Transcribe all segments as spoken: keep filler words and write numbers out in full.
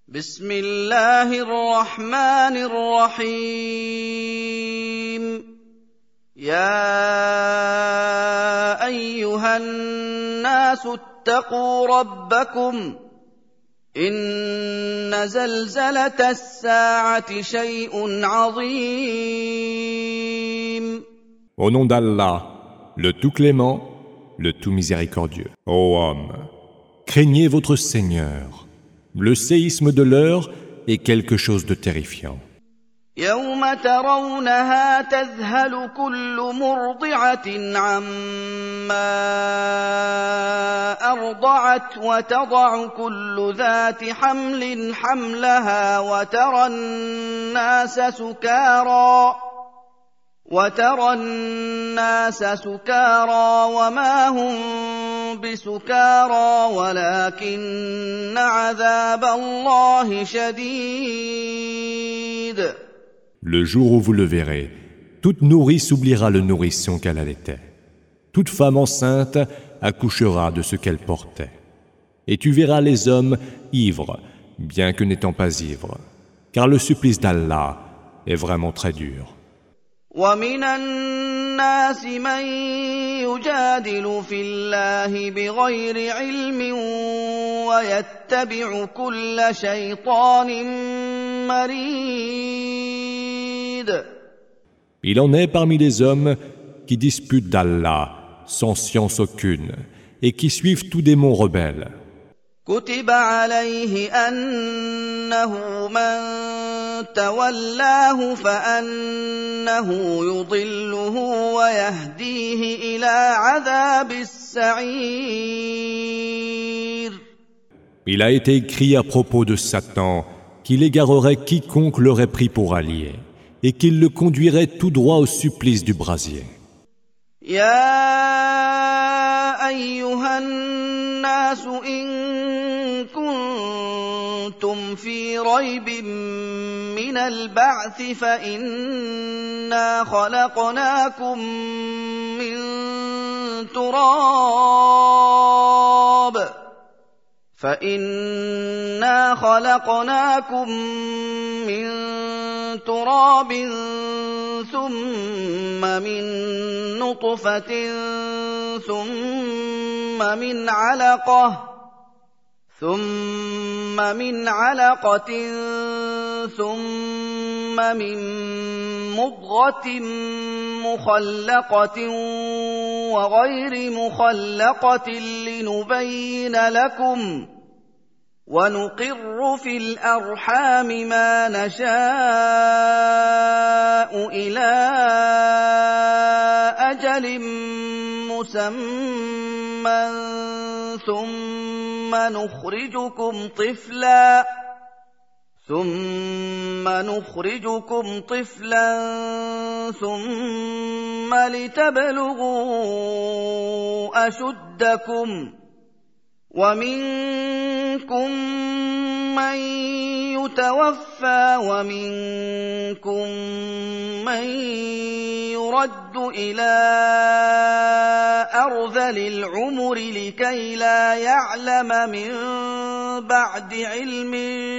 بسم الله الرحمن الرحيم يا أيها الناس اتقوا ربكم إن زلزلة الساعة شيء عظيم. Au nom d'Allah, le tout clément, le tout miséricordieux. Ô homme, craignez votre Seigneur. Le séisme de l'heure est quelque chose de terrifiant. يوم ترونها تذهل كل مرضعة عما أرضعت وتضع كل ذات حمل حملها وترى الناس سكارى وترى الناس سكارى وما هم بسكارى ولكن عذاب الله شديد. Le jour où vous le verrez, toute nourrice oubliera le nourrisson qu'elle allaitait. Toute femme enceinte accouchera de ce qu'elle portait. Et tu verras les hommes ivres, bien que n'étant pas ivres, car le supplice d'Allah est vraiment très dur. ومن الناس من يجادل في الله بغير علم ويتبع كل شيطان مريد. Il en est parmi les hommes qui disputent d'Allah sans science aucune et qui suivent tout démon rebelle. كتب عليه أنه من تولاه فأنه يضله ويهديه إلى عذاب السعير. Il a été écrit à propos de Satan qu'il égarerait quiconque l'aurait pris pour allié et qu'il le conduirait tout droit au supplice du brasier. يا أيها الناس إن كنتم في ريب من البعث فإنا خلقناكم من تراب فإنا خلقناكم من تراب ثم من نطفة ثم من علقة ثم من علقة ثم من مضغة مخلقة وغير مخلقة لنبين لكم ونقر في الأرحام ما نشاء إلى أجل مسمى ثم نخرجكم طفلا ثم نخرجكم طفلا ثم لتبلغوا أشدكم ومنكم من يتوفى ومنكم من يرد إلى أرذل العمر لكي لا يعلم من بعد علم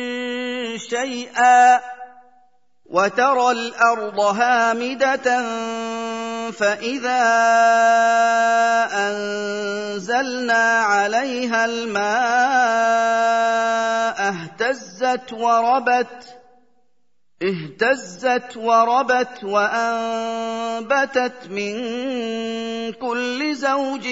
شيئا وترى الأرض هامدة فإذا أنزلنا عليها الماء اهتزت وربت اهتزت وربت وأنبتت من كل زوج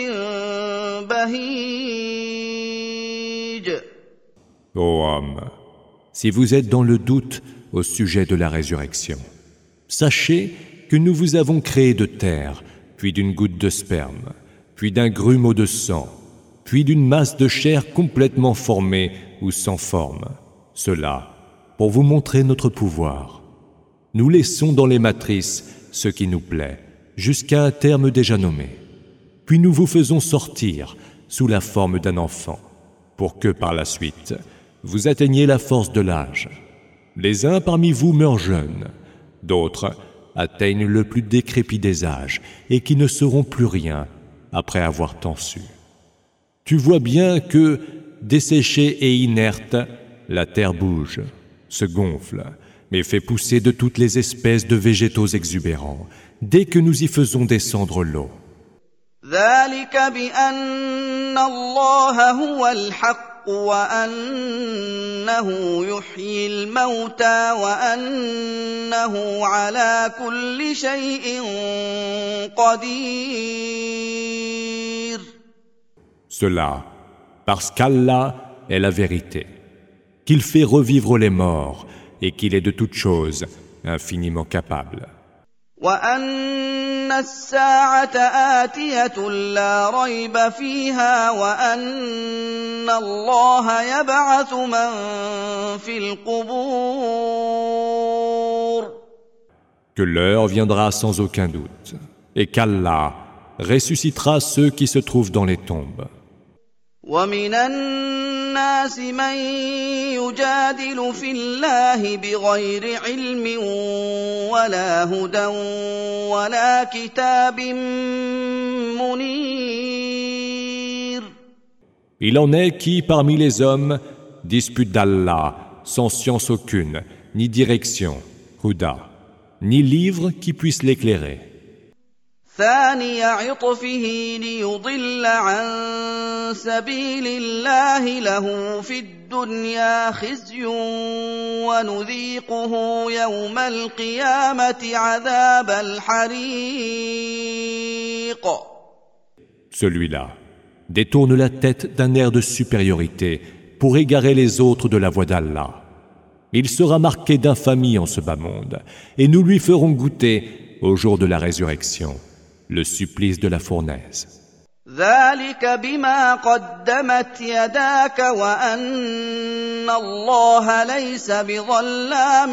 بهيج. Ô homme, si vous êtes dans le doute au sujet de la résurrection, sachez que nous vous avons créé de terre, puis d'une goutte de sperme, puis d'un grumeau de sang, puis d'une masse de chair complètement formée ou sans forme. Cela, pour vous montrer notre pouvoir. Nous laissons dans les matrices ce qui nous plaît, jusqu'à un terme déjà nommé. Puis nous vous faisons sortir sous la forme d'un enfant, pour que par la suite, vous atteigniez la force de l'âge. Les uns parmi vous meurent jeunes, d'autres atteignent le plus décrépit des âges et qui ne seront plus rien après avoir tant su. Tu vois bien que, desséchés et inertes, la terre bouge, se gonfle, mais fait pousser de toutes les espèces de végétaux exubérants dès que nous y faisons descendre l'eau. ذلك بأن الله هو الحق وأنه يحيي الموتى وأنه على كل شيء قدير. Cela, parce qu'Allah est la vérité, qu'il fait revivre les morts et qu'il est de toutes choses infiniment capable. وأن الساعة آتية لا ريب فيها وأن الله يبعث من في القبور. Que l'heure viendra sans aucun doute et qu'Allah ressuscitera ceux qui se trouvent dans les tombes. ومن الناس من يجادل في الله بغير علم ولا هدى ولا كتاب منير. Il en est qui, parmi les hommes, disputent d'Allah sans science aucune, ni direction, huda, ni livre qui puisse l'éclairer. ثاني عطفه ليضل عن سبيل الله له في الدنيا خزي ونذيقه يوم القيامة عذاب الحريق. Celui-là détourne la tête d'un air de supériorité pour égarer les autres de la voie d'Allah. Il sera marqué d'infamie en ce bas monde, et nous lui ferons goûter, au jour de la résurrection, le supplice de la fournaise. ذلك بما قدمت يداك وأن الله ليس بظلام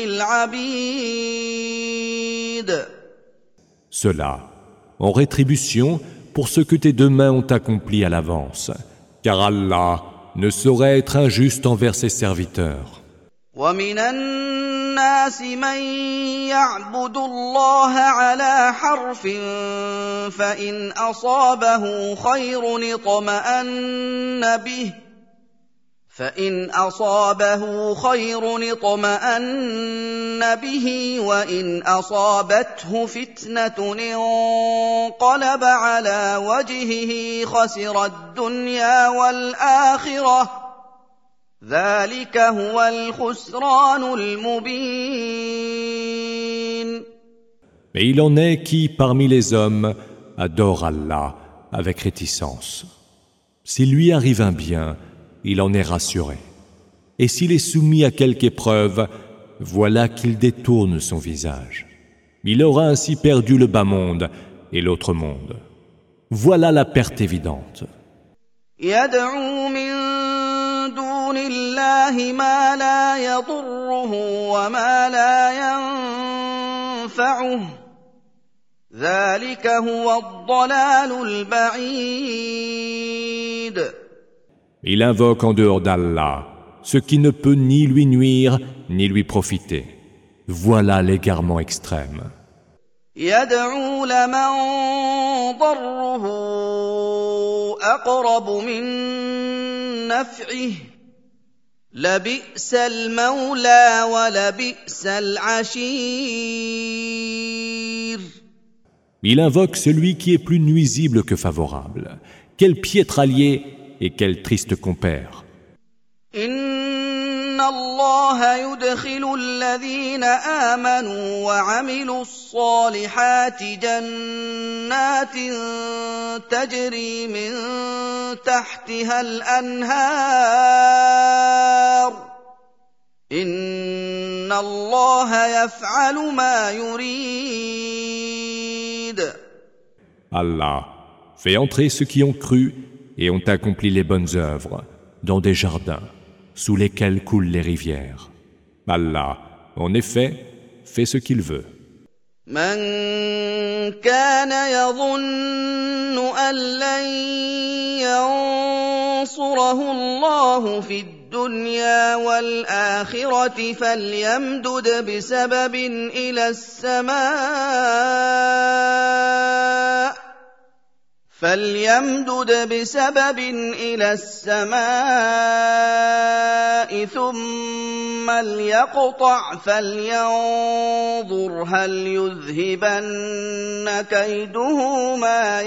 للعبيد. Cela, en rétribution pour ce que tes deux mains ont accompli à l'avance, car Allah ne saurait être injuste envers ses serviteurs. ومن الناس من يعبد الله على حرف فإن أصابه خير اطمأن به فإن أصابه خير اطمأن به وإن أصابته فتنة انقلب على وجهه خسر الدنيا والآخرة ذلك هو الخسران المبين. Mais il en est qui, parmi les hommes, adore Allah avec réticence. S'il lui arrive un bien, il en est rassuré. Et s'il est soumis à quelque épreuve, voilà qu'il détourne son visage. Il aura ainsi perdu le bas monde et l'autre monde. Voilà la perte évidente. يدعو من دون الله ما لا يضره وما لا ينفعه ذلك هو الضلال البعيد. Il invoque en dehors d'Allah ce qui ne peut ni lui nuire ni lui profiter. Voilà l'égarement extrême. يدعو لمن ضره أقرب من نفعه لبئس المولى ولبئس العشير. Il invoque celui qui est plus nuisible que favorable. Quel piètre allié et quel triste compère. إن الله يدخل الذين آمنوا وعملوا الصالحات جنات تجري من تحتها الأنهار إن الله يفعل ما يريد. Allah fait entrer ceux qui ont cru et ont accompli les bonnes œuvres dans des jardins sous lesquels coulent les rivières. Allah, en effet, fait ce qu'il veut. من كان يظن أن لن ينصره الله في الدنيا والآخرة فليمدد بسبب إلى السماء فليمدد بسبب إلى السماء ثم ليقطع فلينظر هل يذهبن كيده ما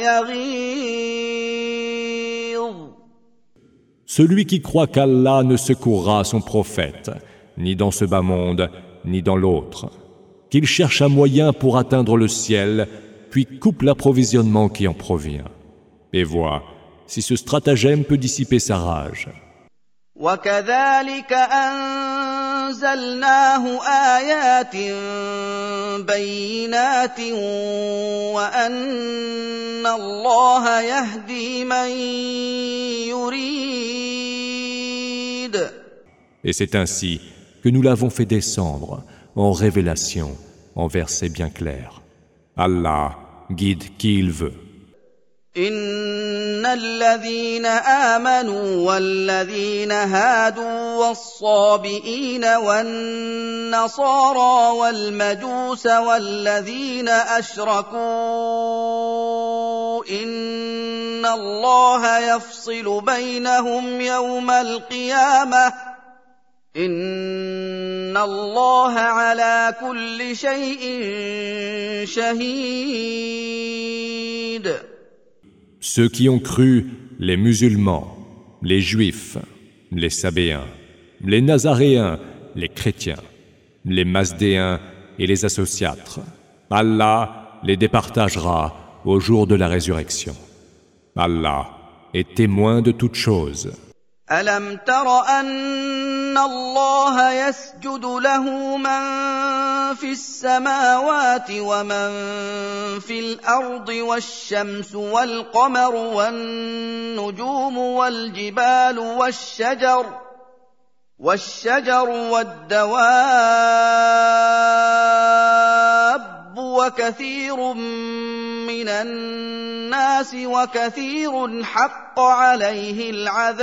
يغيظ. Celui qui croit qu'Allah ne secourra son prophète, ni dans ce bas monde, ni dans l'autre, qu'il cherche un moyen pour atteindre le ciel, puis coupe l'approvisionnement qui en provient. Et vois si ce stratagème peut dissiper sa rage. وكذلك أنزلناه آيات بينات وأن الله يهدي من يريد. Et c'est ainsi que nous l'avons fait descendre en révélation, en versets bien clairs. Allah guide qui il veut. إن الذين آمنوا والذين هادوا والصابئين والنصارى والمجوس والذين أشركوا إن الله يفصل بينهم يوم القيامة إن الله على كل شيء شهيد. Ceux qui ont cru, les musulmans, les juifs, les sabéens, les nazaréens, les chrétiens, les masdéens et les associatres, Allah les départagera au jour de la résurrection. Allah est témoin de toutes choses. ألم تر أن الله يسجد له من في السماوات ومن في الأرض والشمس والقمر والنجوم والجبال والشجر والشجر والدواب وكثير من الناس وكثير حق عليه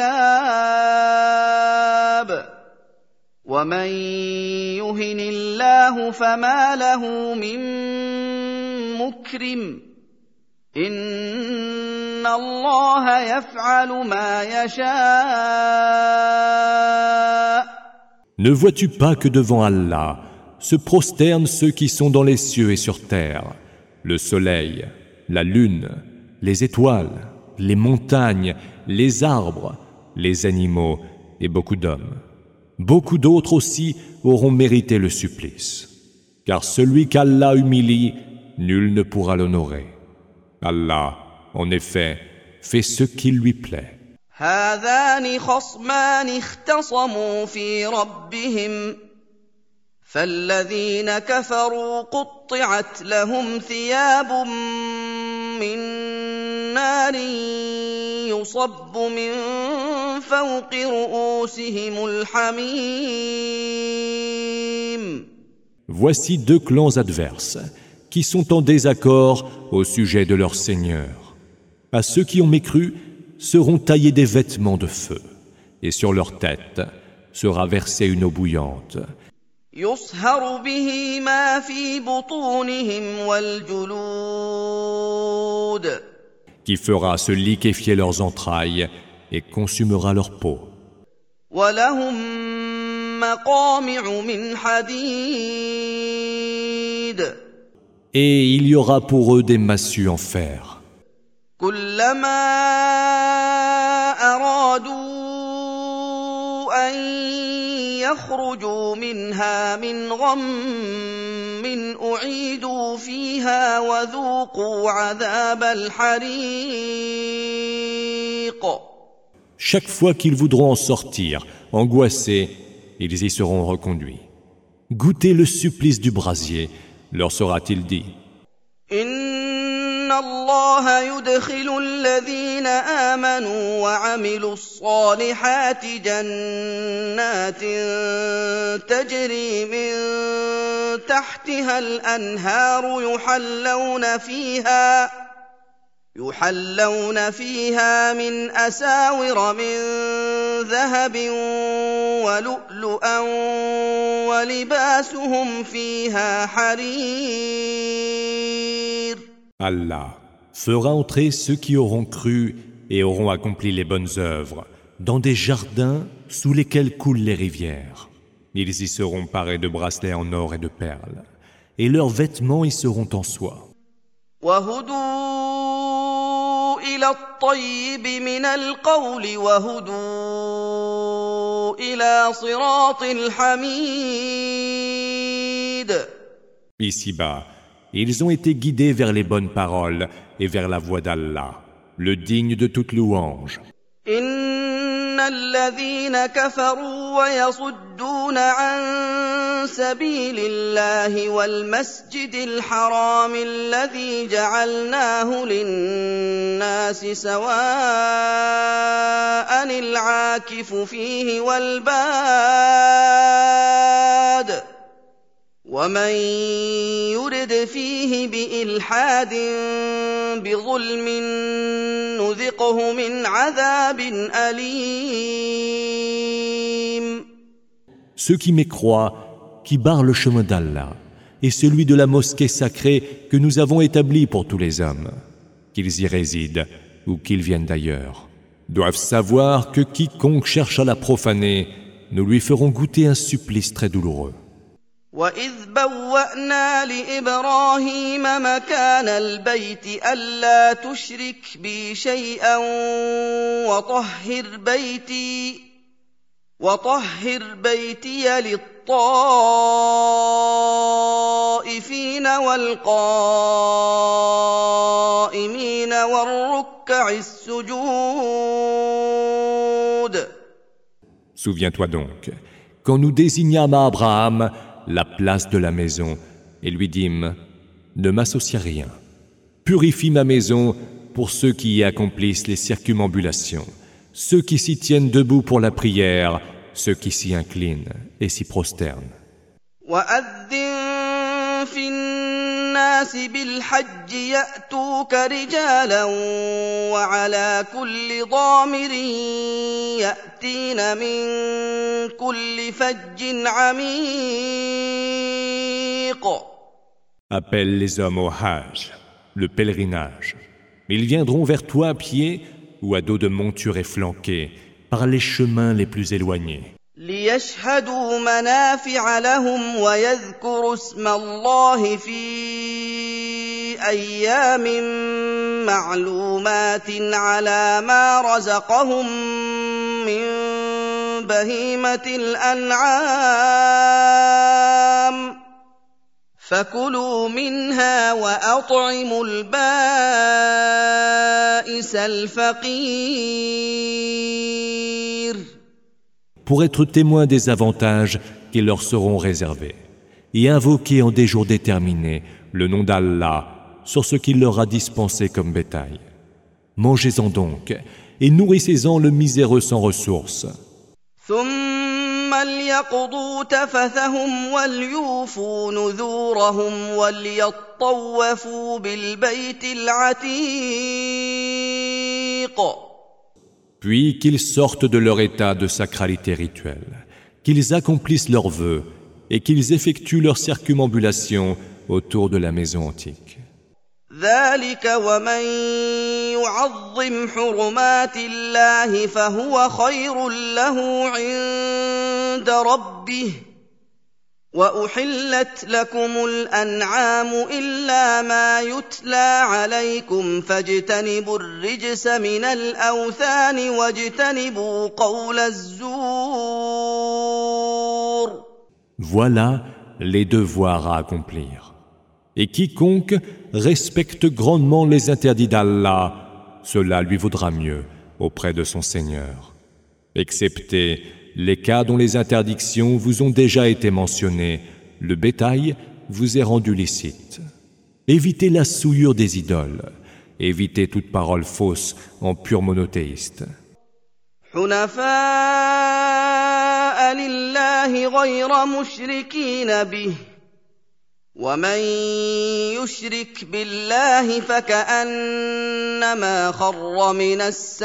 العذاب ومن يهن الله فما له من مكرم إن الله يفعل ما يشاء. Ne vois-tu pas que devant Allah se prosternent ceux qui sont dans les cieux et sur terre, le soleil, la lune, les étoiles, les montagnes, les arbres, les animaux et beaucoup d'hommes. Beaucoup d'autres aussi auront mérité le supplice. Car celui qu'Allah humilie, nul ne pourra l'honorer. Allah, en effet, fait ce qui lui plaît. هذان خصمان اختصموا في ربهم فالذين كفروا قطعت لهم ثياب من نار يصب من فوق رؤوسهم الحميم. Voici deux clans adverses qui sont en désaccord au sujet de leur Seigneur. À ceux qui ont mécru seront taillés des vêtements de feu, et sur leur tête sera versée une eau bouillante. يصهر به ما في بطونهم والجلود. Qui fera se liquéfier leurs entrailles et consumera leur peau. ولهم مقامع من حديد. Et il y aura pour eux des massues en fer. كلما أرادوا أن يخرجوا منها من غم أعيدوا فيها وذوقوا عذاب الحريق. Chaque fois qu'ils voudront en sortir, angoissés, ils y seront reconduits. Goûtez le supplice du brasier, leur sera-t-il dit. إن الله يدخل الذين آمنوا وعملوا الصالحات جنات تجري من تحتها الأنهار يحلون فيها يحلون فيها من أساور من ذهب ولؤلؤا ولباسهم فيها حرير. Allah fera entrer ceux qui auront cru et auront accompli les bonnes œuvres dans des jardins sous lesquels coulent les rivières. Ils y seront parés de bracelets en or et de perles, et leurs vêtements y seront en soie. وهدوا إلى الطيب من القول وهدوا إلى صراط الحميد. Ici-bas, ils ont été guidés vers les bonnes paroles et vers la voie d'Allah, le digne de toute louange. إن الذين كفروا ويصدون عن سبيل الله والمسجد الحرام الذي جعلناه للناس سواء العاكف فيه والباد ومن يرد فيه بإلحاد بظلم نذقه من عذاب أليم. Ceux qui mécroient, qui barrent le chemin d'Allah, et celui de la mosquée sacrée que nous avons établie pour tous les hommes, qu'ils y résident ou qu'ils viennent d'ailleurs, doivent savoir que quiconque cherche à la profaner, nous lui ferons goûter un supplice très douloureux. وَإِذْ بَوَّأْنَا لِإِبْرَاهِيمَ مَكَانَ الْبَيْتِ أَلَّا تُشْرِكْ بِي شَيْئًا وَطَهِّرْ بَيْتِي وَطَهِّرْ بَيْتِيَ لِلطَّائِفِينَ وَالْقَائِمِينَ وَالرُّكَّعِ السُّجُودِ. Souviens-toi donc, quand nous désignâmes à Abraham la place de la maison, et lui dîmes, ne m'associe rien. Purifie ma maison pour ceux qui y accomplissent les circumambulations, ceux qui s'y tiennent debout pour la prière, ceux qui s'y inclinent et s'y prosternent. وَأَذِّن فِي النَّاسِ بِالْحَجِّ يَأْتُوكَ رِجَالًا وَعَلَى كُلِّ ضَامِرٍ يَأْتِينَ مِن كُلِّ فَجٍّ عَمِيقٍ. Appelle les hommes au Hajj, le pèlerinage. Ils viendront vers toi à pied ou à dos de monture efflanquée par les chemins les plus éloignés. لِيَشْهَدُوا مَنَافِعَ لَهُمْ وَيَذْكُرُوا اسْمَ اللَّهِ فِي أَيَّامٍ مَّعْلُومَاتٍ عَلَىٰ مَا رَزَقَهُم مِّن بَهِيمَةِ الْأَنْعَامِ فَكُلُوا مِنْهَا وَأَطْعِمُوا الْبَائِسَ الْفَقِيرَ. Pour être témoins des avantages qui leur seront réservés, et invoquer en des jours déterminés le nom d'Allah sur ce qu'il leur a dispensé comme bétail. Mangez-en donc, et nourrissez-en le miséreux sans ressources. ثُمَّ لْيَقْضُوا تَفَثَهُمْ وَلْيُوفُوا نُذُورَهُمْ وَلْيَطَّوَّفُوا بِالْبَيْتِ الْعَتِيقِ. Puis qu'ils sortent de leur état de sacralité rituelle, qu'ils accomplissent leurs vœux et qu'ils effectuent leur circumambulation autour de la maison antique. ذَلِكَ وَمَن يُعَظِّمْ حُرُمَاتِ اللَّهِ فَهُوَ خَيْرٌ لَّهُ عِندَ رَبِّهِ وَأُحِلَّتْ لَكُمُ الْأَنْعَامُ إِلَّا مَا يُتْلَىٰ عَلَيْكُمْ فَاجْتَنِبُوا الرِّجْسَ مِنَ الْأَوْثَانِ وَاجْتَنِبُوا قَوْلَ الزُّورِ. Voilà les devoirs à accomplir. Et quiconque respecte grandement les interdits d'Allah, cela lui vaudra mieux auprès de son Seigneur. Excepté les cas dont les interdictions vous ont déjà été mentionnées, le bétail vous est rendu licite. Évitez la souillure des idoles, évitez toute parole fausse en pur monothéiste. حُنَفَاءَ لِلَّهِ غَيْرَ مُشْرِكِينَ بِهِ وَمَن يُشْرِكْ بِاللَّهِ فَكَأَنَّمَا خَرَّ مِنَ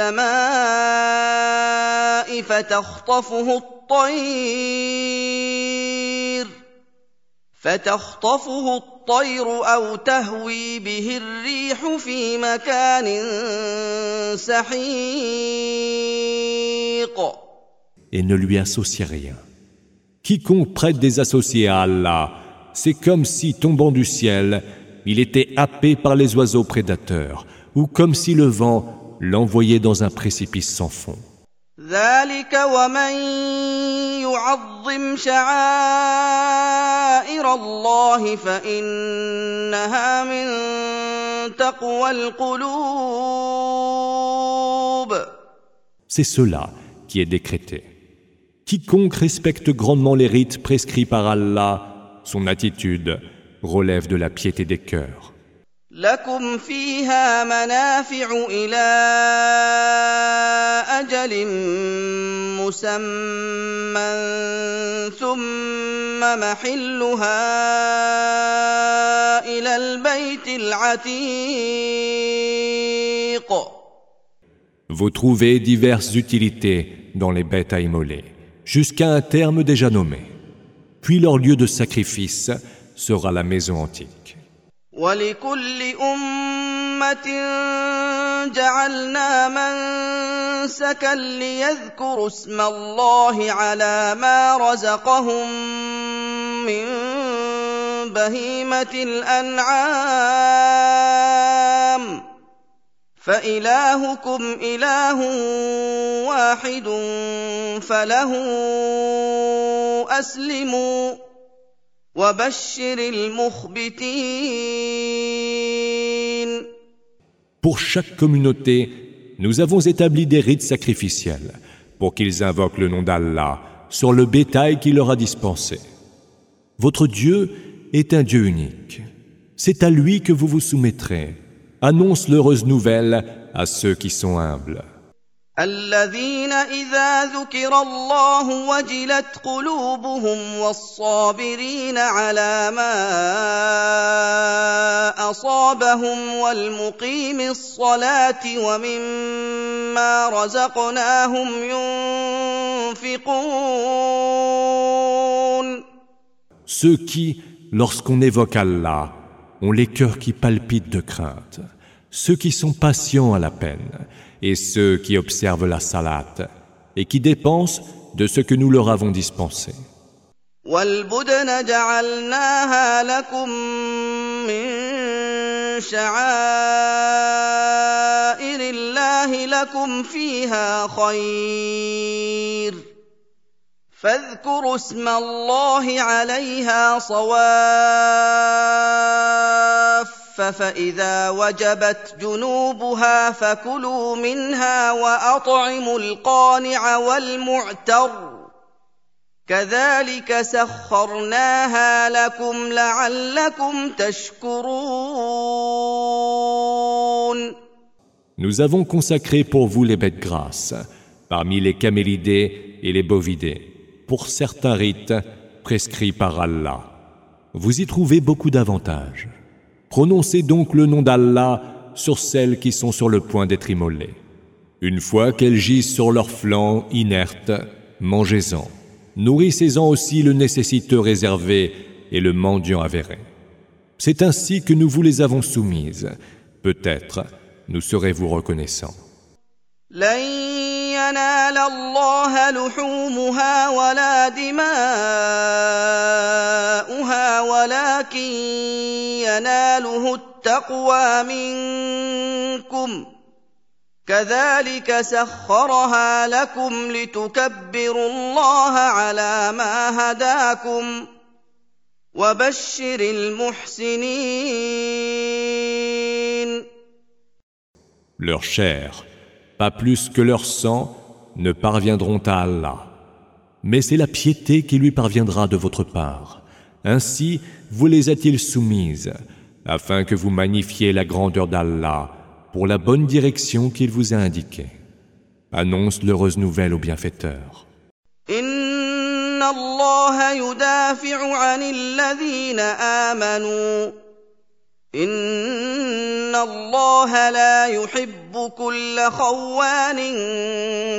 السَّمَاءِ فَتَخْطَفُهُ الطَّيْرُ فَتَخْطَفُهُ الطَّيْرُ أَوْ تَهْوِي بِهِ الرِّيحُ فِي مَكَانٍ سَحِيقٍ. Et ne lui associez rien. Quiconque prête des associés à Allah, c'est comme si, tombant du ciel, il était happé par les oiseaux prédateurs, ou comme si le vent l'envoyait dans un précipice sans fond. ذَلِكَ وَمَن يُعَظِّمْ شَعَائِرَ اللَّهِ فَإِنَّهَا مِن تَقْوَى الْقُلُوبِ. C'est cela qui est décrété. Quiconque respecte grandement les rites prescrits par Allah, son attitude relève de la piété des cœurs. لَكُمْ فِيهَا مَنَافِعُ إِلَىٰ أَجَلٍ مُّسَمًّى ثُمَّ مَحِلُّهَا إِلَى الْبَيْتِ الْعَتِيقِ. Vous trouvez diverses utilités dans les bêtes à immoler, jusqu'à un terme déjà nommé. Puis leur lieu de sacrifice sera la maison antique. وَلِكُلِّ أُمَّةٍ جَعَلْنَا مَنسَكًا لِيَذْكُرُوا اسْمَ اللَّهِ عَلَىٰ مَا رَزَقَهُم مِّن بَهِيمَةِ الْأَنْعَامِ فَإِلَٰهُكُمْ إِلَٰهٌ وَاحِدٌ فَلَهُ أَسْلِمُوا وَبَشِّرِ الْمُخْبِتِينَ. Pour chaque communauté, nous avons établi des rites sacrificiels pour qu'ils invoquent le nom d'Allah sur le bétail qu'il leur a dispensé. Votre Dieu est un Dieu unique. C'est à lui que vous vous soumettrez. Annonce l'heureuse nouvelle à ceux qui sont humbles. الَّذِينَ إِذَا ذُكِرَ اللَّهُ وَجِلَتْ قُلُوبُهُمْ وَالصَّابِرِينَ عَلَىٰ مَا أَصَابَهُمْ وَالْمُقِيمِ الصَّلَاةِ وَمِمَّا رَزَقْنَاهُمْ يُنفِقُونَ. Ceux qui, lorsqu'on évoque Allah, ont les cœurs qui palpitent de crainte, ceux qui sont patients à la peine, et ceux qui observent la salate et qui dépensent de ce que nous leur avons dispensé. وَالْبُدْنَ جَعَلْنَاهَا لَكُم مِّن شَعَائِرِ اللَّهِ لَكُمْ فِيهَا خَيْرٌ فَاذْكُرُوا اسْمَ اللَّهِ عَلَيْهَا صَوَافَّ فَإِذَا وَجَبَتْ جُنُوبُهَا فَكُلُوا مِنْهَا وَأَطْعِمُوا الْقَانِعَ وَالْمُعْتَرَّ كَذَلِكَ سَخَّرْنَاهَا لَكُمْ لَعَلَّكُمْ تَشْكُرُونَ. Nous avons consacré pour vous les bêtes grasses, parmi les camélidés et les bovidés, pour certains rites prescrits par Allah. Vous y trouvez beaucoup d'avantages. Prononcez donc le nom d'Allah sur celles qui sont sur le point d'être immolées. Une fois qu'elles gisent sur leurs flancs inertes, mangez-en. Nourrissez-en aussi le nécessiteux réservé et le mendiant avéré. C'est ainsi que nous vous les avons soumises. Peut-être nous serez-vous reconnaissants. لن ينال الله لحومها ولا دماؤها ولكن يناله التقوى منكم كذلك سخرها لكم لتكبروا الله على ما هداكم وبشر المحسنين. Leur chair, pas plus que leur sang, ne parviendront à Allah. Mais c'est la piété qui lui parviendra de votre part. Ainsi vous les a-t-il soumises, afin que vous magnifiez la grandeur d'Allah pour la bonne direction qu'il vous a indiquée. Annonce l'heureuse nouvelle aux bienfaiteurs. Inna Allah yudafi'u 'anil ladhina amanu. Inna Allah la yuhibbu kulla khawanin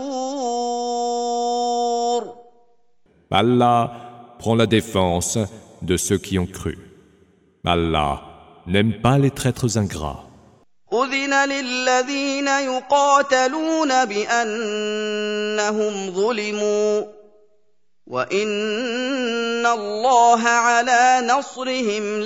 kafur. Allah prend la défense de ceux qui ont cru. Allah n'aime pas les traîtres ingrats. أذن للذين يقاتلون بأنهم ظلموا وإن الله على نصرهم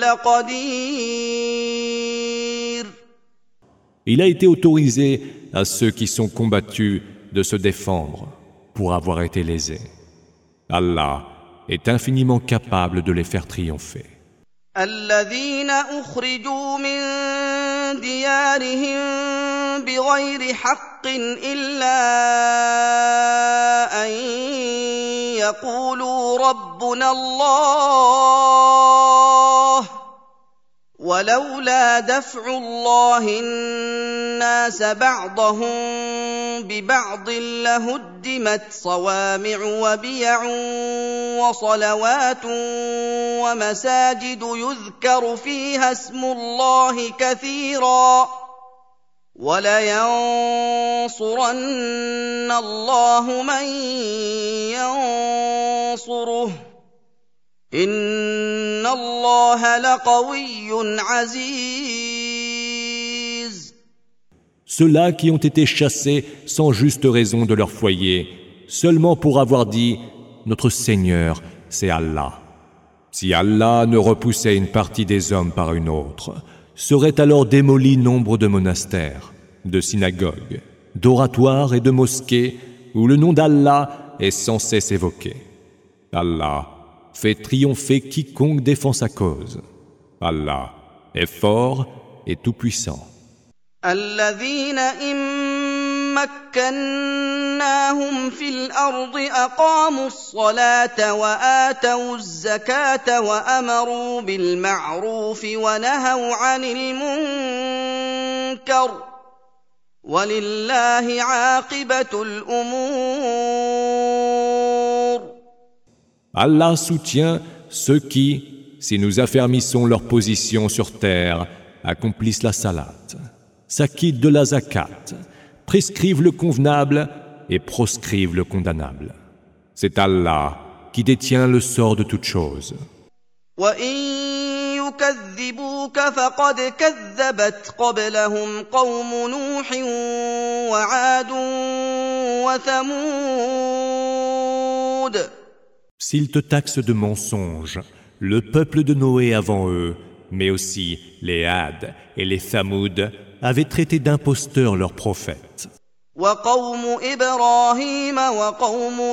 لقدير. Il a été autorisé à ceux qui sont combattus de se défendre pour avoir été lésés. Allah est infiniment capable de les faire triompher. الذين أخرجوا من ديارهم بغير حق إلا أن يقولوا ربنا الله ولولا دفع الله الناس بعضهم ببعض لهدمت صوامع وبيع وصلوات ومساجد يذكر فيها اسم الله كثيرا ولينصرن الله من ينصره إن الله لقوي عزيز. Ceux-là qui ont été chassés sans juste raison de leur foyer, seulement pour avoir dit « Notre Seigneur, c'est Allah ». Si Allah ne repoussait une partie des hommes par une autre, seraient alors démolis nombre de monastères, de synagogues, d'oratoires et de mosquées où le nom d'Allah est sans cesse évoqué. Allah fait triompher quiconque défend sa cause. Allah est fort et tout-puissant. الذين إن مكناهم في الأرض أقاموا الصلاة وآتوا الزكاة وأمروا بالمعروف ونهوا عن المنكر ولله عاقبة الأمور. Allah soutient ceux qui, si nous affermissons leur position sur terre, accomplissent la salate, s'acquittent de la zakat, prescrivent le convenable et proscrivent le condamnable. C'est Allah qui détient le sort de toutes choses. وَإِن يُكَذِّبُوكَ فَقَدْ كَذَّبَتْ قَبْلَهُمْ قَوْمُ نُوحٍ وَعَادٌ وَثَمُودَ. S'ils te taxent de mensonges, le peuple de Noé avant eux, mais aussi les Had et les Thamoud, avaient traité d'imposteurs leurs prophètes. وَقَوْمُ إِبْرَاهِيمَ وَقَوْمُ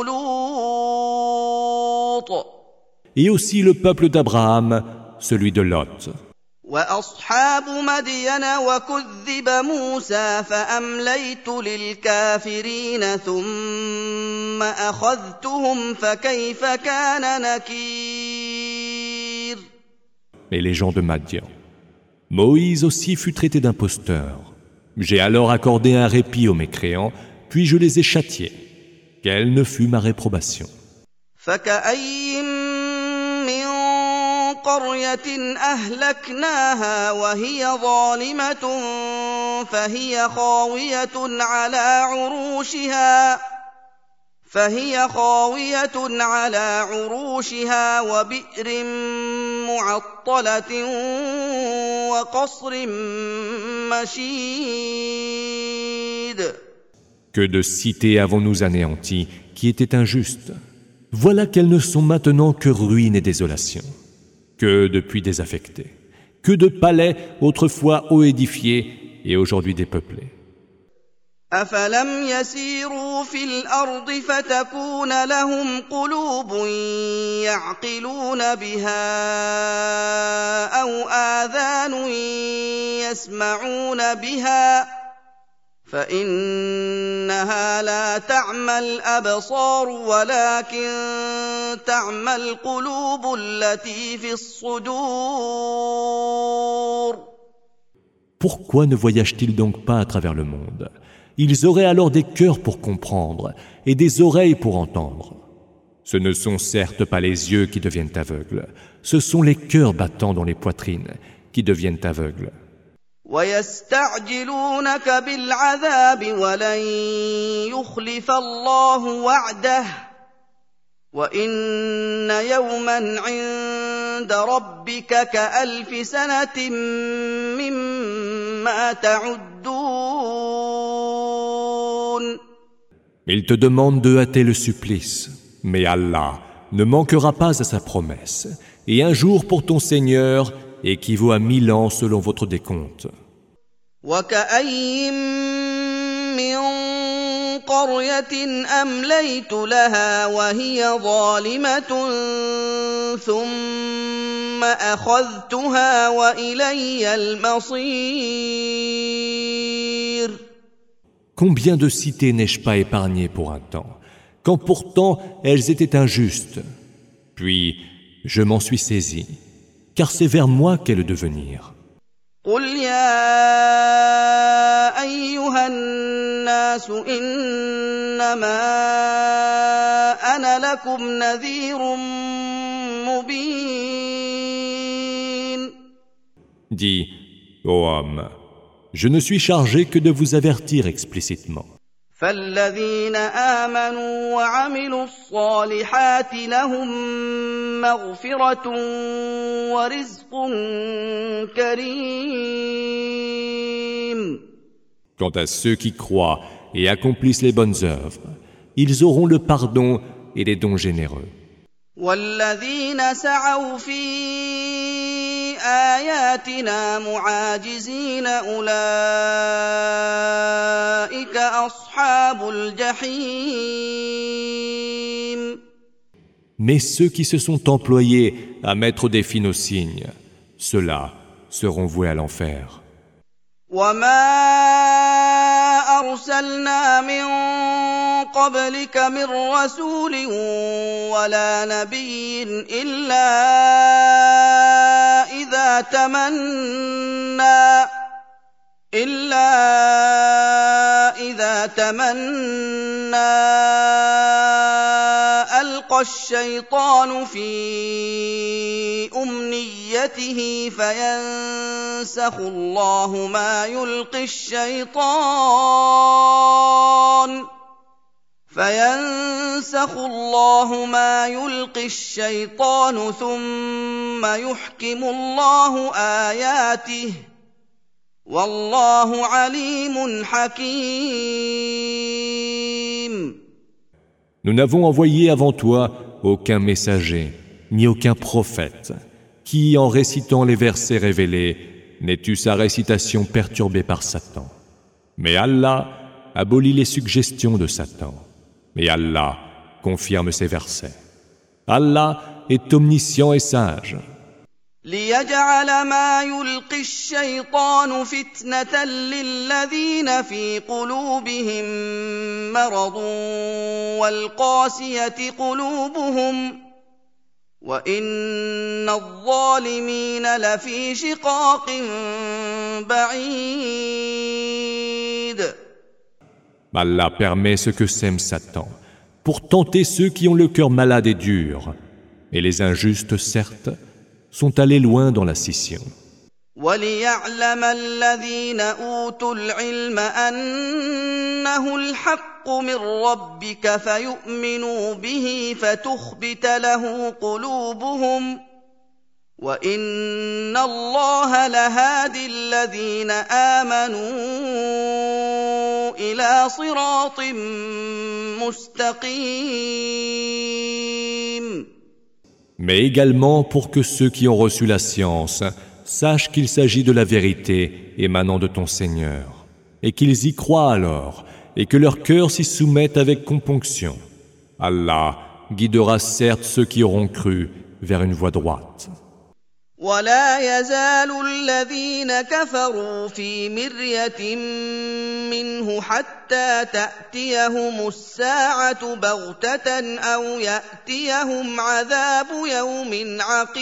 لُوطٍ. Et aussi le peuple d'Abraham, celui de Lot. وَأَصْحَابُ مَدْيَنَ وَكُذِّبَ مُوسَى فَأَمْلَيْتُ لِلْكَافِرِينَ ثُمَّ أَخَذْتُهُمْ فَكَيْفَ كَانَ نَكِيرِ. Et les gens de Madian. Moïse aussi fut traité d'imposteur. J'ai alors accordé un répit aux mécréants, puis je les ai châtiés. Quelle ne fut ma réprobation. فَكَأَيٍّ مِّن قَرْيَةٍ أَهْلَكْنَاهَا وَهِيَ ظَالِمَةٌ فَهِيَ خَاوِيَةٌ عَلَى عُرُوشِهَا فهي خاوية على عروشها وبئر معطلة وقصر مشيد. Que de cités avons-nous anéanties qui étaient injustes. Voilà qu'elles ne sont maintenant que ruines et désolation, que de puits désaffectés, que de palais autrefois haut édifiés et aujourd'hui dépeuplés. أفلم يسيروا في الأرض فتكون لهم قلوب يعقلون بها أو آذان يسمعون بها فإنها لا تعمى الأبصار ولكن تعمى القلوب التي في الصدور. Pourquoi ne voyagent-ils donc pas à travers le monde ? Ils auraient alors des cœurs pour comprendre et des oreilles pour entendre. Ce ne sont certes pas les yeux qui deviennent aveugles, ce sont les cœurs battant dans les poitrines qui deviennent aveugles. وَيَسْتَعْجِلُونَكَ بِالْعَذَابِ وَلَن يُخْلِفَ اللَّهُ وَعْدَهُ وَإِنَّ يَوْمًا عِندَ عند ربك كألف سنة مما تعدون. Il te demande de hâter le supplice, mais Allah ne manquera pas à sa promesse, et un jour pour ton Seigneur équivaut à mille ans selon votre décompte. وكأين من قرية أمليت لها وهي ظالمة ثم أخذتها وإلي المصير. Combien de cités n'ai-je pas épargnées pour un temps, quand pourtant elles étaient injustes. Puis je m'en suis saisi, car c'est vers moi qu'est le devenir. قل يا أيها الناس إنما أنا لكم نذير مبين. Dis, ô homme, je ne suis chargé que de vous avertir explicitement. فالذين آمنوا وعملوا الصالحات لهم مغفرة ورزق كريم. Quant à ceux qui croient et accomplissent les bonnes œuvres, ils auront le pardon et les dons généreux. والذين سعوا في آياتنا معاجزين أولئك أصحاب الجحيم. Mais ceux qui se sont employés à mettre au défi nos signes, ceux-là seront voués à l'enfer. وما أرسلنا من قبلك من رسول ولا نبي إلا إذا تمنى إلا إذا تمنى ألقى الشيطان في أمنيته فينسخ الله ما يلقي الشيطان فينسخ الله ما يلقي الشيطان ثم يحكم الله آياته والله عليم حكيم. Nous n'avons envoyé avant toi aucun messager, ni aucun prophète, qui, en récitant les versets révélés, n'ait eu sa récitation perturbée par Satan. Mais Allah abolit les suggestions de Satan. Mais Allah confirme ses versets. Allah est omniscient et sage. ليجعل ما يلقي الشيطان فتنة للذين في قلوبهم مرض والقاسية قلوبهم وإن الظالمين لفي شقاق بعيد. Allah permet ce que sème Satan pour tenter ceux qui ont le cœur malade et dur, et les injustes, certes, sont allés loin dans la scission. وَلِيَعْلَمَ الَّذِينَ أُوتُوا الْعِلْمَ أَنَّهُ الْحَقُّ مِنْ رَبِّكَ فَيُؤْمِنُوا بِهِ فَتُخْبِتَ لَهُ قُلُوبُهُمْ وَإِنَّ اللَّهَ لَهَادِي الَّذِينَ آمَنُوا إِلَى صِرَاطٍ مُسْتَقِيمٍ. Mais également pour que ceux qui ont reçu la science sachent qu'il s'agit de la vérité émanant de ton Seigneur, et qu'ils y croient alors, et que leur cœur s'y soumette avec componction. Allah guidera certes ceux qui auront cru vers une voie droite. ولا يزال الذين كفروا في مرية منه حتى تأتيهم الساعة بغتة أو يأتيهم عذاب يوم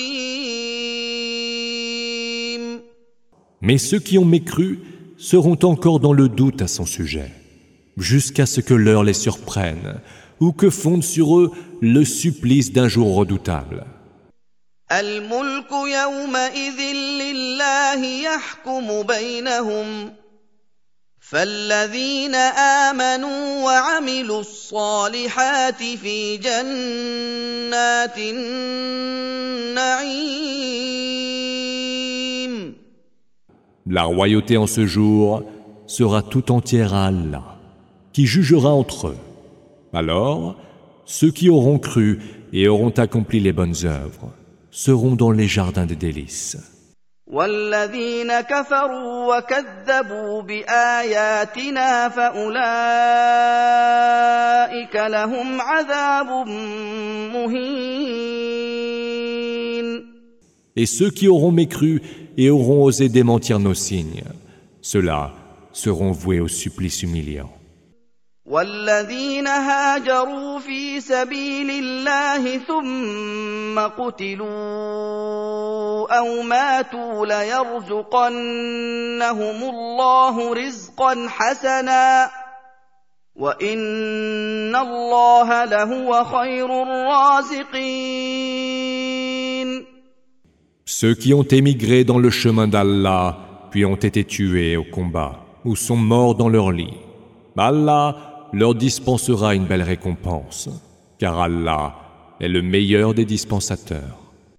عقيم. Mais ceux qui ont mécru seront encore dans le doute à son sujet, jusqu'à ce que l'heure les surprenne, ou que fonde sur eux le supplice d'un jour redoutable. الملك يومئذ لله يحكم بينهم فالذين آمنوا وعملوا الصالحات في جنات النعيم. La royauté en ce jour sera tout entière à Allah, qui jugera entre eux. Alors, ceux qui auront cru et auront accompli les bonnes œuvres seront dans les jardins des délices. والذين كفروا وكذبوا بآياتنا فأولئك لهم عذاب مهين. Et ceux qui auront mécru et auront osé démentir nos signes, ceux-là seront voués au supplice humiliant. والذين هاجروا في سبيل الله ثم قتلوا أو ماتوا ليرزقنهم الله رزقا حسنا وإن الله لهو خير الرازقين. Ceux qui ont émigré dans le chemin d'Allah, puis ont été tués au combat, ou sont morts dans leur lit, Allah leur dispensera une belle récompense, car Allah est le meilleur des dispensateurs.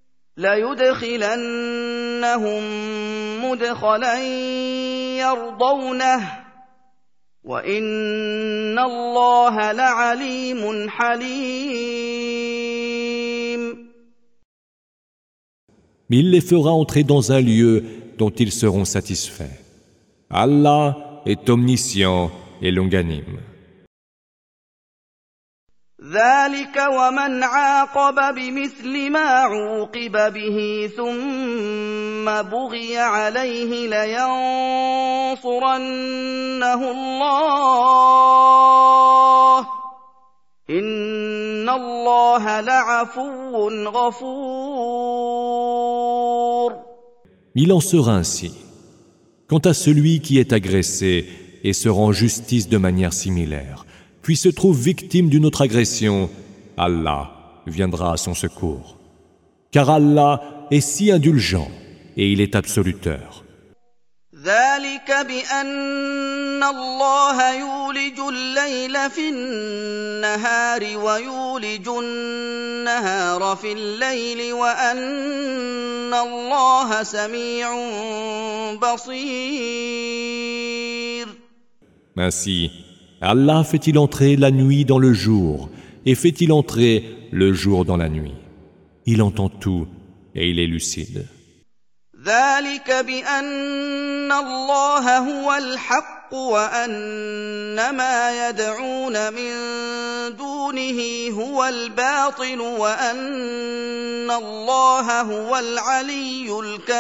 لَيُدْخِلَنَّهُم مُّدْخَلًا يَرْضَوْنَهُ وَإِنَّ اللَّهَ لَعَلِيمٌ حَلِيمٌ. Il les fera entrer dans un lieu dont ils seront satisfaits. Allah est omniscient et longanime. ذلك ومن عاقب بمثل ما عوقب به ثم بغي عليه لينصرنه الله إن الله لعفو غفور. Il en sera ainsi. Quant à celui qui est agressé et se rend justice de manière similaire, puis se trouve victime d'une autre agression, Allah viendra à son secours. Car Allah est si indulgent et il est absoluteur. ذلك بأن الله يولج الليل في النهار ويولج النهار في الليل وأن الله سميع بصير. Ainsi, Allah fait-il entrer la nuit dans le jour et fait-il entrer le jour dans la nuit. Il entend tout et il est lucide. ذلك بأن الله هو الحق وأن ما يدعون من دونه هو الباطل وأن الله هو العلي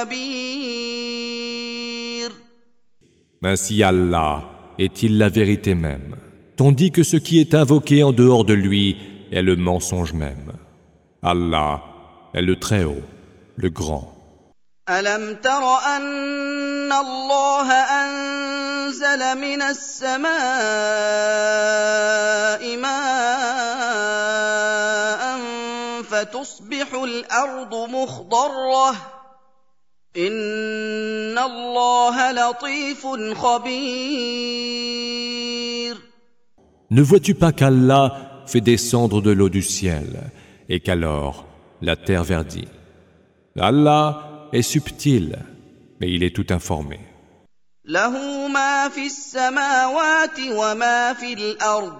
الكبير. Ainsi Allah est-il la vérité même, tandis que ce qui est invoqué en dehors de lui est le mensonge même. Allah est le Très-Haut, le Grand. ألم تر أن الله أنزل من السماء ماء فتصبح الأرض مخضرة إن الله لطيف خبير. Ne vois-tu pas qu'Allah fait descendre de l'eau du ciel et qu'alors la terre verdit? Allah est subtil, mais il est tout informé. له ما في السماوات وما في الأرض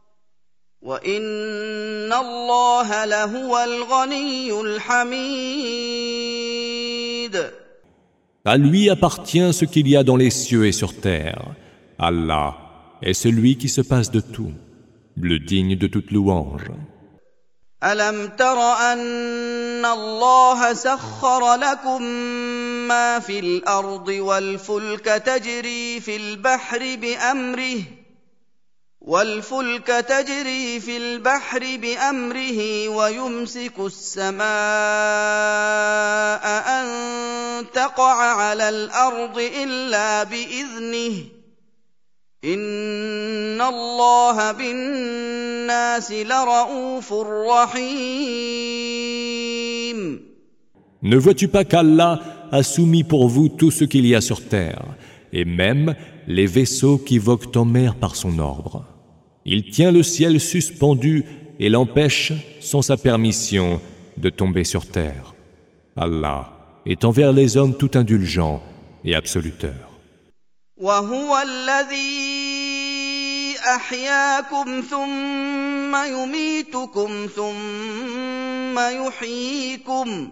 وإن الله لهو الغني الحميد. À lui appartient ce qu'il y a dans les cieux et sur terre. Allah est celui qui se passe de tout, le digne de toute louange. ألم تر أن الله سخر لكم ما في الأرض والفلك تجري في البحر بأمره والفلك تجري في البحر بأمره ويمسك السماء أن تقع على الأرض إلا بإذنه إن الله بالناس لرؤوف رحيم. Ne vois-tu pas qu'Allah a soumis pour vous tout ce qu'il y a sur terre, et même les vaisseaux qui voguent en mer par son ordre? Il tient le ciel suspendu et l'empêche, sans sa permission, de tomber sur terre. Allah est envers les hommes tout indulgent et absoluteur. وهو الذي أحياكم ثم يميتكم ثم يحييكم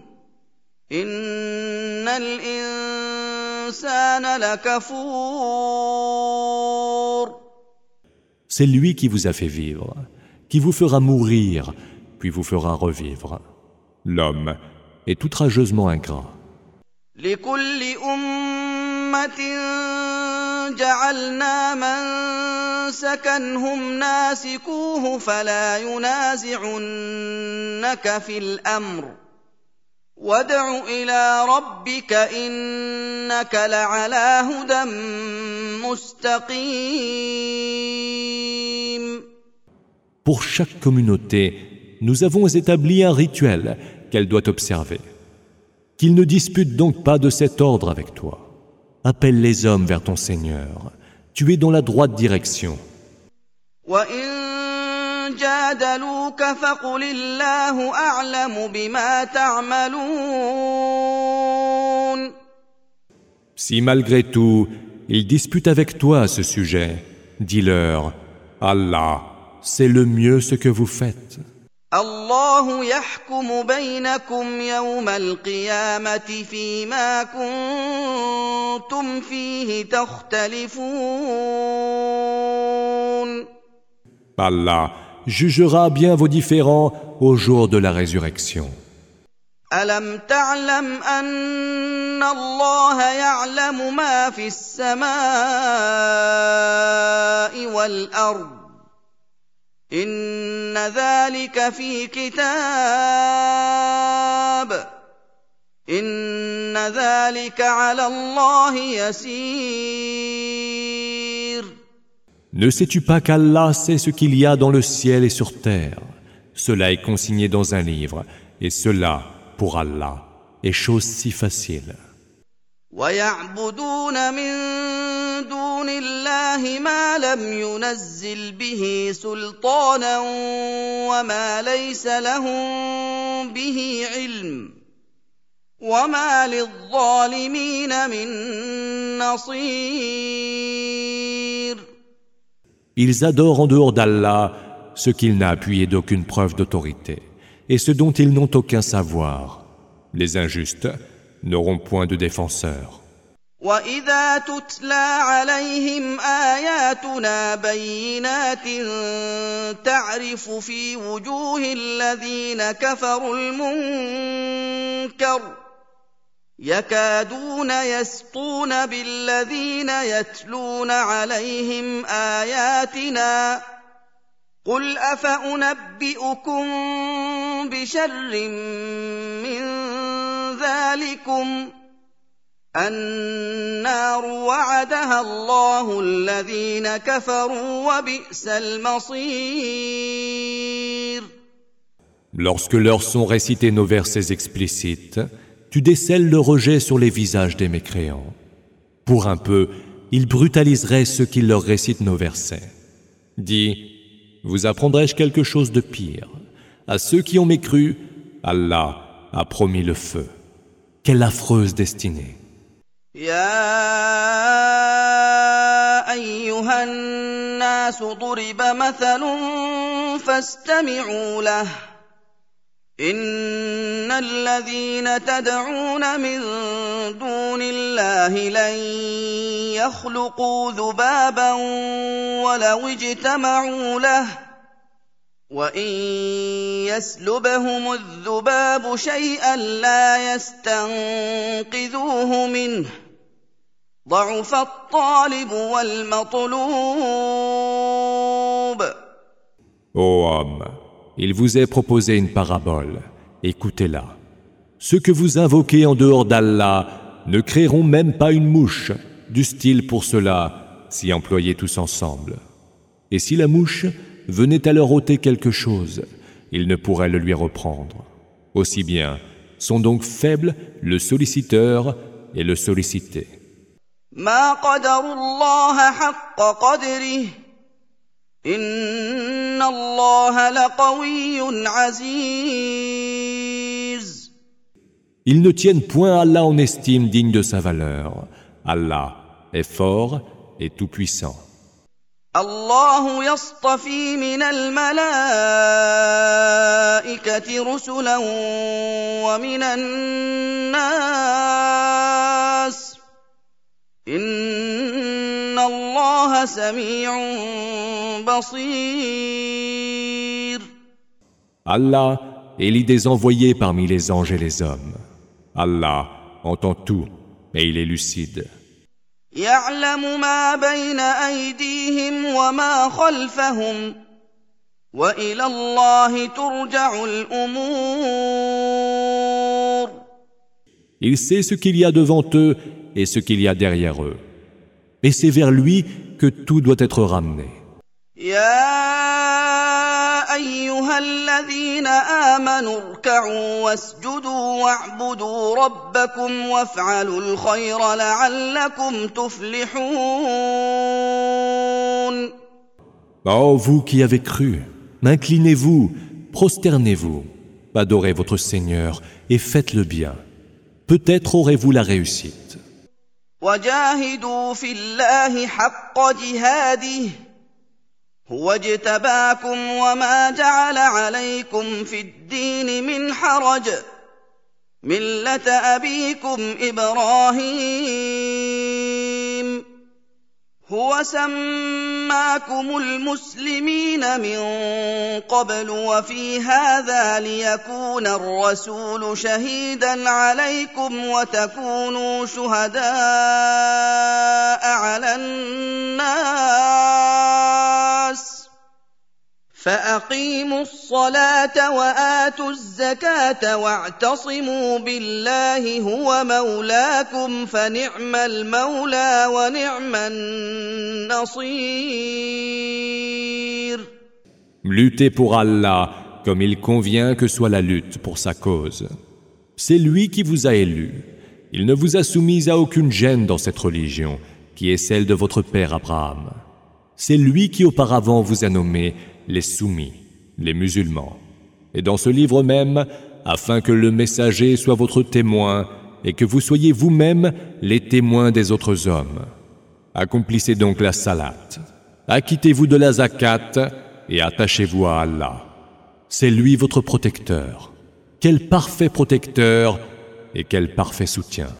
إن الإنسان لكفور. C'est lui qui vous a fait vivre, qui vous fera mourir, puis vous fera revivre. L'homme est outrageusement ingrat. لكل أمة جعلنا منسكا هم ناسكوه فلا ينازعنك في الأمر وادع إلى ربك إنك لعلى هدى مستقيم. Pour chaque communauté, nous avons établi un rituel qu'elle doit observer. Qu'il ne dispute donc pas de cet ordre avec toi. Appelle les hommes vers ton Seigneur. Tu es dans la droite direction. وَإِن جَادَلُوكَ فَقُلِ اللَّهُ أَعْلَمُ بِمَا تَعْمَلُونَ. Si malgré tout, ils disputent avec toi à ce sujet, dis-leur, Allah, c'est le mieux ce que vous faites. الله يحكم بينكم يوم القيامة فيما كنتم فيه تختلفون. Allah jugera bien vos différends au jour de la résurrection. ألم تعلم أن الله يعلم ما في السماء والأرض إن ذلك في كتاب إن ذلك على الله يسير. Ne sais-tu pas qu'Allah sait ce qu'il y a dans le ciel et sur terre? Cela est consigné dans un livre, et cela, pour Allah, est chose si facile. ويعبدون من دون الله ما لم ينزل به سلطانا وما ليس لهم به علم وما للظالمين من نصير. Ils adorent en dehors d'Allah ce qu'il n'a appuyé d'aucune preuve d'autorité et ce dont ils n'ont aucun savoir. Les injustes n'auront point de défenseurs. وَإِذَا تُتْلَى عَلَيْهِمْ آيَاتُنَا بَيِّنَاتٍ تَعْرِفُ فِي وُجُوهِ الَّذِينَ كَفَرُوا الْمُنكَرَ يَكَادُونَ يَسْطُونَ بِالَّذِينَ يَتْلُونَ عَلَيْهِمْ آيَاتِنَا قُلْ أَفَأُنَبِّئُكُم بِشَرٍّ مِّن ذَلِكُمْ النار وعدها الله الذين كفروا وبئس المصير. Lorsque leur sont récités nos versets explicites, tu décèles le rejet sur les visages des mécréants. Pour un peu, ils brutaliseraient ceux qui leur récitent nos versets. Dis, vous apprendrai-je quelque chose de pire? À ceux qui ont mécru, Allah a promis le feu. Quelle affreuse destinée! يا أيها الناس ضرب مثل فاستمعوا له إن الذين تدعون من دون الله لن يخلقوا ذبابا ولو اجتمعوا له وإن يسلبهم الذباب شيئا لا يستنقذوه منه ضعف الطالب والمطلوب. Ô homme, il vous est proposé une parabole. Écoutez-la. Ceux que vous invoquez en dehors d'Allah ne créeront même pas une mouche, du style pour cela, s'y employer tous ensemble. Et si la mouche venait à leur ôter quelque chose, ils ne pourraient le lui reprendre. Aussi bien sont donc faibles le solliciteur et le sollicité. ما قدروا الله حق قدره إن الله لقوي عزيز. Ils ne tiennent point Allah en estime digne de sa valeur. Allah est fort et tout-puissant. الله يصطفي من الملائكة رسلا ومن الناس إن الله سميع بصير. Allah élit des envoyés parmi les anges et les hommes. Allah entend tout et il est lucide. يعلم ما بين أيديهم وما خلفهم وإلى الله ترجع الأمور. Il sait ce qu'il y a devant eux et ce qu'il y a derrière eux. Et c'est vers lui que tout doit être ramené. يا أيها الذين آمنوا اركعوا واسجدوا واعبدوا ربكم وافعلوا الخير لعلكم تفلحون. Oh, vous qui avez cru, inclinez-vous, prosternez-vous, adorez votre Seigneur et faites le bien. Peut-être aurez-vous la réussite. وجاهدوا في الله حق جهاده هو اجتباكم وما جعل عليكم في الدين من حرج ملة أبيكم إبراهيم هو سماكم المسلمين من قبل وفي هذا ليكون الرسول شهيدا عليكم وتكونوا شهداء على الناس فأقيموا الصلاة وآتوا الزكاة واعتصموا بالله هو مولاكم فنعم المولى ونعم النصير. Luttez pour Allah comme il convient que soit la lutte pour sa cause. C'est lui qui vous a élu. Il ne vous a soumis à aucune gêne dans cette religion, qui est celle de votre père Abraham. C'est lui qui auparavant vous a nommé les soumis, les musulmans. Et dans ce livre même, afin que le messager soit votre témoin et que vous soyez vous-même les témoins des autres hommes. Accomplissez donc la salat. Acquittez-vous de la zakat et attachez-vous à Allah. C'est lui votre protecteur. Quel parfait protecteur et quel parfait soutien.